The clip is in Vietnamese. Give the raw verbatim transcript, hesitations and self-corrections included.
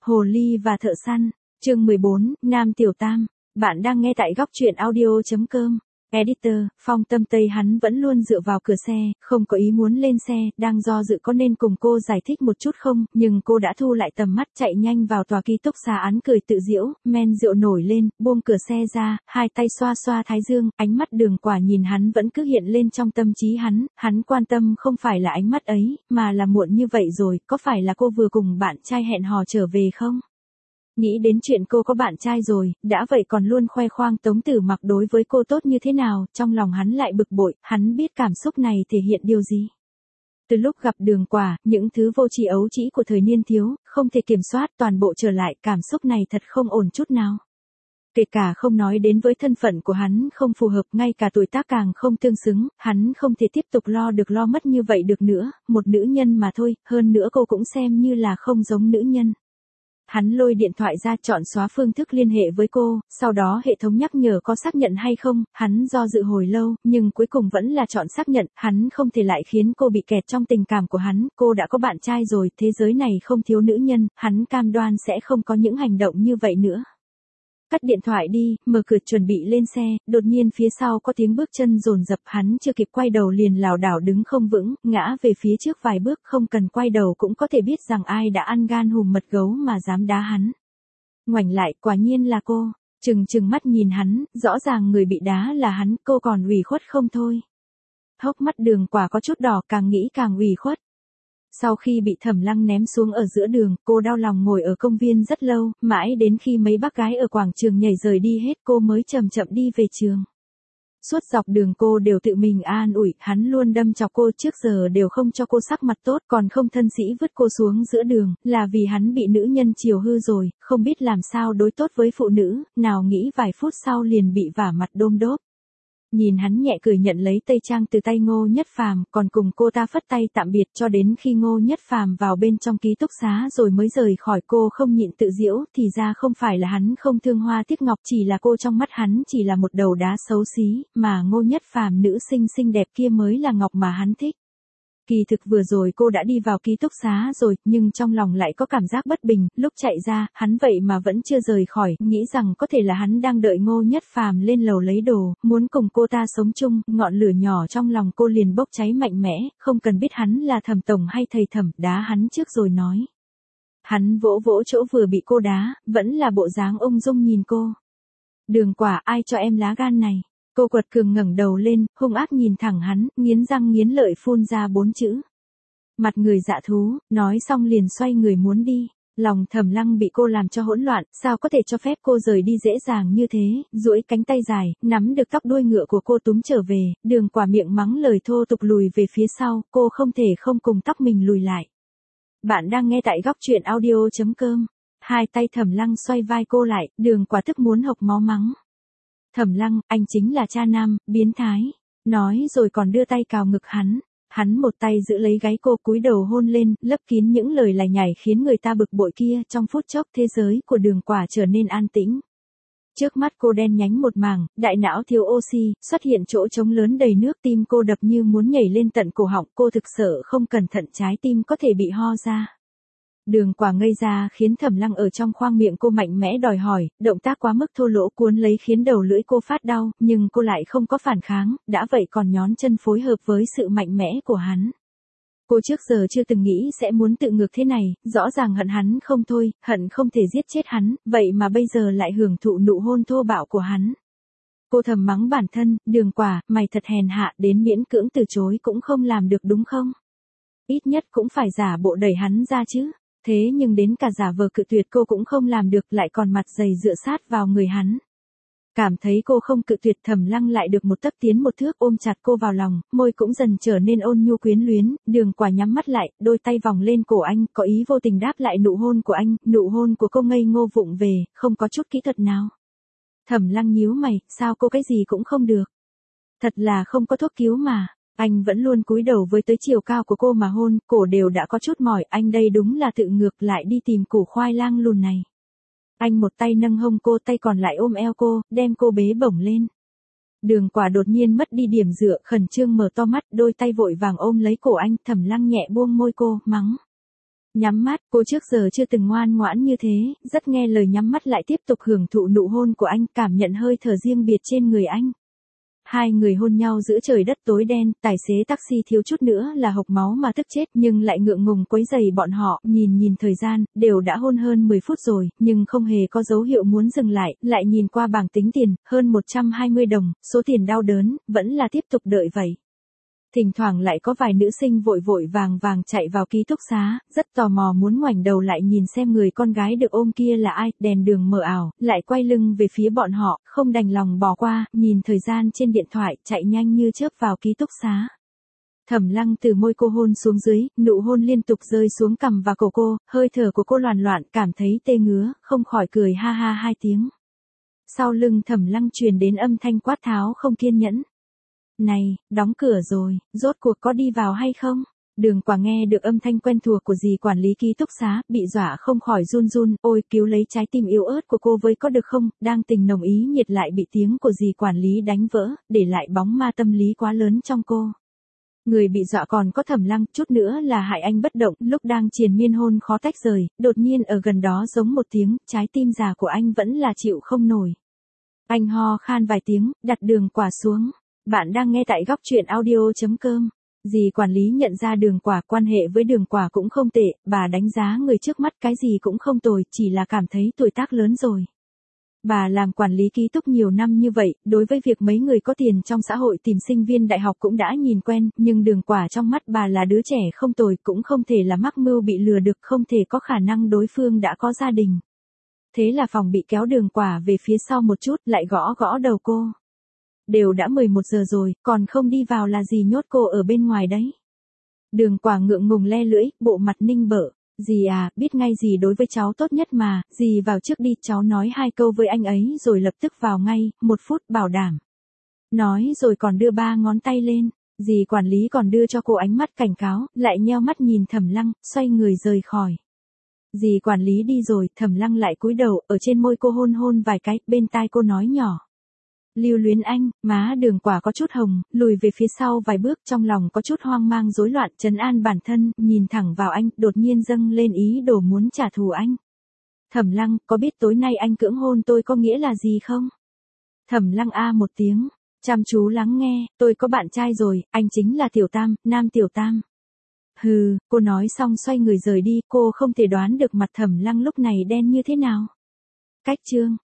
Hồ ly và thợ săn, chương mười bốn, Nam Tiểu Tam. Bạn đang nghe tại góc truyện audio.com. Editor, Phong Tâm Tây hắn vẫn luôn dựa vào cửa xe, không có ý muốn lên xe, đang do dự có nên cùng cô giải thích một chút không, nhưng cô đã thu lại tầm mắt chạy nhanh vào tòa ký túc xá án cười tự giễu, men rượu nổi lên, buông cửa xe ra, hai tay xoa xoa thái dương, ánh mắt Đường Quả nhìn hắn vẫn cứ hiện lên trong tâm trí hắn, hắn quan tâm không phải là ánh mắt ấy, mà là muộn như vậy rồi, có phải là cô vừa cùng bạn trai hẹn hò trở về không? Nghĩ đến chuyện cô có bạn trai rồi, đã vậy còn luôn khoe khoang Tống Tử Mặc đối với cô tốt như thế nào, trong lòng hắn lại bực bội, hắn biết cảm xúc này thể hiện điều gì. Từ lúc gặp Đường Quả, những thứ vô tri ấu trĩ của thời niên thiếu, không thể kiểm soát toàn bộ trở lại, cảm xúc này thật không ổn chút nào. Kể cả không nói đến với thân phận của hắn không phù hợp, ngay cả tuổi tác càng không tương xứng, hắn không thể tiếp tục lo được lo mất như vậy được nữa, một nữ nhân mà thôi, hơn nữa cô cũng xem như là không giống nữ nhân. Hắn lôi điện thoại ra chọn xóa phương thức liên hệ với cô, sau đó hệ thống nhắc nhở có xác nhận hay không, hắn do dự hồi lâu, nhưng cuối cùng vẫn là chọn xác nhận, hắn không thể lại khiến cô bị kẹt trong tình cảm của hắn, cô đã có bạn trai rồi, thế giới này không thiếu nữ nhân, hắn cam đoan sẽ không có những hành động như vậy nữa. Cắt điện thoại đi, mở cửa chuẩn bị lên xe, đột nhiên phía sau có tiếng bước chân dồn dập, hắn chưa kịp quay đầu liền lảo đảo đứng không vững, ngã về phía trước vài bước, không cần quay đầu cũng có thể biết rằng ai đã ăn gan hùm mật gấu mà dám đá hắn. Ngoảnh lại, quả nhiên là cô, trừng trừng mắt nhìn hắn, rõ ràng người bị đá là hắn, cô còn ủy khuất không thôi. Hốc mắt Đường Quả có chút đỏ, càng nghĩ càng ủy khuất. Sau khi bị Thẩm Lăng ném xuống ở giữa đường, cô đau lòng ngồi ở công viên rất lâu, mãi đến khi mấy bác gái ở quảng trường nhảy rời đi hết cô mới chậm chậm đi về trường. Suốt dọc đường cô đều tự mình an ủi, hắn luôn đâm chọc cô, trước giờ đều không cho cô sắc mặt tốt, còn không thân sĩ vứt cô xuống giữa đường, là vì hắn bị nữ nhân chiều hư rồi, không biết làm sao đối tốt với phụ nữ, nào nghĩ vài phút sau liền bị vả mặt đôm đốp. Nhìn hắn nhẹ cười nhận lấy tây trang từ tay Ngô Nhất Phàm, còn cùng cô ta phất tay tạm biệt cho đến khi Ngô Nhất Phàm vào bên trong ký túc xá rồi mới rời khỏi, cô không nhịn tự giễu, thì ra không phải là hắn không thương Hoa Tiếc Ngọc, chỉ là cô trong mắt hắn chỉ là một đầu đá xấu xí, mà Ngô Nhất Phàm nữ sinh xinh đẹp kia mới là ngọc mà hắn thích. Kỳ thực vừa rồi cô đã đi vào ký túc xá rồi, nhưng trong lòng lại có cảm giác bất bình, lúc chạy ra, hắn vậy mà vẫn chưa rời khỏi, nghĩ rằng có thể là hắn đang đợi Ngô Nhất Phàm lên lầu lấy đồ, muốn cùng cô ta sống chung, ngọn lửa nhỏ trong lòng cô liền bốc cháy mạnh mẽ, không cần biết hắn là Thẩm tổng hay thầy Thẩm, đá hắn trước rồi nói. Hắn vỗ vỗ chỗ vừa bị cô đá, vẫn là bộ dáng ung dung nhìn cô. Đường Quả, ai cho em lá gan này? Cô quật cường ngẩng đầu lên, hung ác nhìn thẳng hắn, nghiến răng nghiến lợi phun ra bốn chữ. Mặt người dạ thú, nói xong liền xoay người muốn đi. Lòng Thẩm Lăng bị cô làm cho hỗn loạn, sao có thể cho phép cô rời đi dễ dàng như thế, duỗi cánh tay dài, nắm được tóc đuôi ngựa của cô túm trở về, Đường Quả miệng mắng lời thô tục lùi về phía sau, cô không thể không cùng tóc mình lùi lại. Bạn đang nghe tại góc truyện audio.com. Hai tay Thẩm Lăng xoay vai cô lại, Đường Quả tức muốn hộc máu mắng. Thẩm Lăng, anh chính là cha nam, biến thái. Nói rồi còn đưa tay cào ngực hắn. Hắn một tay giữ lấy gáy cô, cúi đầu hôn lên, lấp kín những lời lải nhải khiến người ta bực bội kia. Trong phút chốc thế giới của Đường Quả trở nên an tĩnh. Trước mắt cô đen nhánh một mảng, đại não thiếu oxy, xuất hiện chỗ trống lớn đầy nước, tim cô đập như muốn nhảy lên tận cổ họng. Cô thực sợ không cẩn thận trái tim có thể bị ho ra. Đường Quả ngây ra khiến Thẩm Lăng ở trong khoang miệng cô mạnh mẽ đòi hỏi, động tác quá mức thô lỗ cuốn lấy khiến đầu lưỡi cô phát đau, nhưng cô lại không có phản kháng, đã vậy còn nhón chân phối hợp với sự mạnh mẽ của hắn. Cô trước giờ chưa từng nghĩ sẽ muốn tự ngược thế này, rõ ràng hận hắn không thôi, hận không thể giết chết hắn, vậy mà bây giờ lại hưởng thụ nụ hôn thô bạo của hắn. Cô thầm mắng bản thân, Đường Quả, mày thật hèn hạ, đến miễn cưỡng từ chối cũng không làm được đúng không? Ít nhất cũng phải giả bộ đẩy hắn ra chứ. Thế nhưng đến cả giả vờ cự tuyệt cô cũng không làm được, lại còn mặt dày dựa sát vào người hắn. Cảm thấy cô không cự tuyệt, Thẩm Lăng lại được một tấc tiến một thước ôm chặt cô vào lòng, môi cũng dần trở nên ôn nhu quyến luyến, Đường Quả nhắm mắt lại, đôi tay vòng lên cổ anh, có ý vô tình đáp lại nụ hôn của anh, nụ hôn của cô ngây ngô vụng về, không có chút kỹ thuật nào. Thẩm Lăng nhíu mày, sao cô cái gì cũng không được? Thật là không có thuốc cứu mà. Anh vẫn luôn cúi đầu với tới chiều cao của cô mà hôn, cổ đều đã có chút mỏi, anh đây đúng là tự ngược lại đi tìm củ khoai lang lùn này. Anh một tay nâng hông cô, tay còn lại ôm eo cô, đem cô bế bổng lên. Đường Quả đột nhiên mất đi điểm dựa, khẩn trương mở to mắt, đôi tay vội vàng ôm lấy cổ anh, Thẩm Lăng nhẹ buông môi cô, mắng. Nhắm mắt, cô trước giờ chưa từng ngoan ngoãn như thế, rất nghe lời nhắm mắt lại tiếp tục hưởng thụ nụ hôn của anh, cảm nhận hơi thở riêng biệt trên người anh. Hai người hôn nhau giữa trời đất tối đen, tài xế taxi thiếu chút nữa là hộc máu mà tức chết nhưng lại ngượng ngùng quấy rầy bọn họ, nhìn nhìn thời gian, đều đã hôn hơn mười phút rồi, nhưng không hề có dấu hiệu muốn dừng lại, lại nhìn qua bảng tính tiền, hơn một trăm hai mươi đồng, số tiền đau đớn, vẫn là tiếp tục đợi vậy. Thỉnh thoảng lại có vài nữ sinh vội vội vàng vàng chạy vào ký túc xá, rất tò mò muốn ngoảnh đầu lại nhìn xem người con gái được ôm kia là ai, đèn đường mờ ảo, lại quay lưng về phía bọn họ, không đành lòng bỏ qua, nhìn thời gian trên điện thoại, chạy nhanh như chớp vào ký túc xá. Thẩm Lăng từ môi cô hôn xuống dưới, nụ hôn liên tục rơi xuống cằm và cổ cô, hơi thở của cô loạn loạn, cảm thấy tê ngứa, không khỏi cười ha ha hai tiếng. Sau lưng Thẩm Lăng truyền đến âm thanh quát tháo không kiên nhẫn. Này, đóng cửa rồi, rốt cuộc có đi vào hay không? Đường Quả nghe được âm thanh quen thuộc của dì quản lý ký túc xá, bị dọa không khỏi run run, ôi cứu lấy trái tim yếu ớt của cô với có được không, đang tình nồng ý nhiệt lại bị tiếng của dì quản lý đánh vỡ, để lại bóng ma tâm lý quá lớn trong cô. Người bị dọa còn có Thẩm Lăng, chút nữa là hại anh bất động, lúc đang triền miên hôn khó tách rời, đột nhiên ở gần đó giống một tiếng, trái tim già của anh vẫn là chịu không nổi. Anh ho khan vài tiếng, đặt Đường Quả xuống. Bạn đang nghe tại góc truyện audio chấm com. Dì quản lý nhận ra Đường Quả, quan hệ với Đường Quả cũng không tệ, bà đánh giá người trước mắt cái gì cũng không tồi, chỉ là cảm thấy tuổi tác lớn rồi. Bà làm quản lý ký túc nhiều năm như vậy, đối với việc mấy người có tiền trong xã hội tìm sinh viên đại học cũng đã nhìn quen, nhưng Đường Quả trong mắt bà là đứa trẻ không tồi, cũng không thể là mắc mưu bị lừa được, không thể có khả năng đối phương đã có gia đình. Thế là phòng bị kéo Đường Quả về phía sau một chút, lại gõ gõ đầu cô. Đều đã mười một giờ rồi, còn không đi vào là gì nhốt cô ở bên ngoài đấy. Đường Quả ngượng ngùng le lưỡi, bộ mặt ninh bợ. Dì à, biết ngay dì đối với cháu tốt nhất mà, dì vào trước đi, cháu nói hai câu với anh ấy rồi lập tức vào ngay, một phút bảo đảm. Nói rồi còn đưa ba ngón tay lên, dì quản lý còn đưa cho cô ánh mắt cảnh cáo, lại nheo mắt nhìn Thẩm Lăng, xoay người rời khỏi. Dì quản lý đi rồi, Thẩm Lăng lại cúi đầu, ở trên môi cô hôn hôn vài cái, bên tai cô nói nhỏ. Lưu luyến anh, má Đường Quả có chút hồng, lùi về phía sau vài bước, trong lòng có chút hoang mang rối loạn, trấn an bản thân, nhìn thẳng vào anh, đột nhiên dâng lên ý đồ muốn trả thù anh. Thẩm Lăng, có biết tối nay anh cưỡng hôn tôi có nghĩa là gì không? Thẩm Lăng a một tiếng, chăm chú lắng nghe, tôi có bạn trai rồi, anh chính là Tiểu Tam, Nam Tiểu Tam. Hừ, cô nói xong xoay người rời đi, cô không thể đoán được mặt Thẩm Lăng lúc này đen như thế nào. Cách chương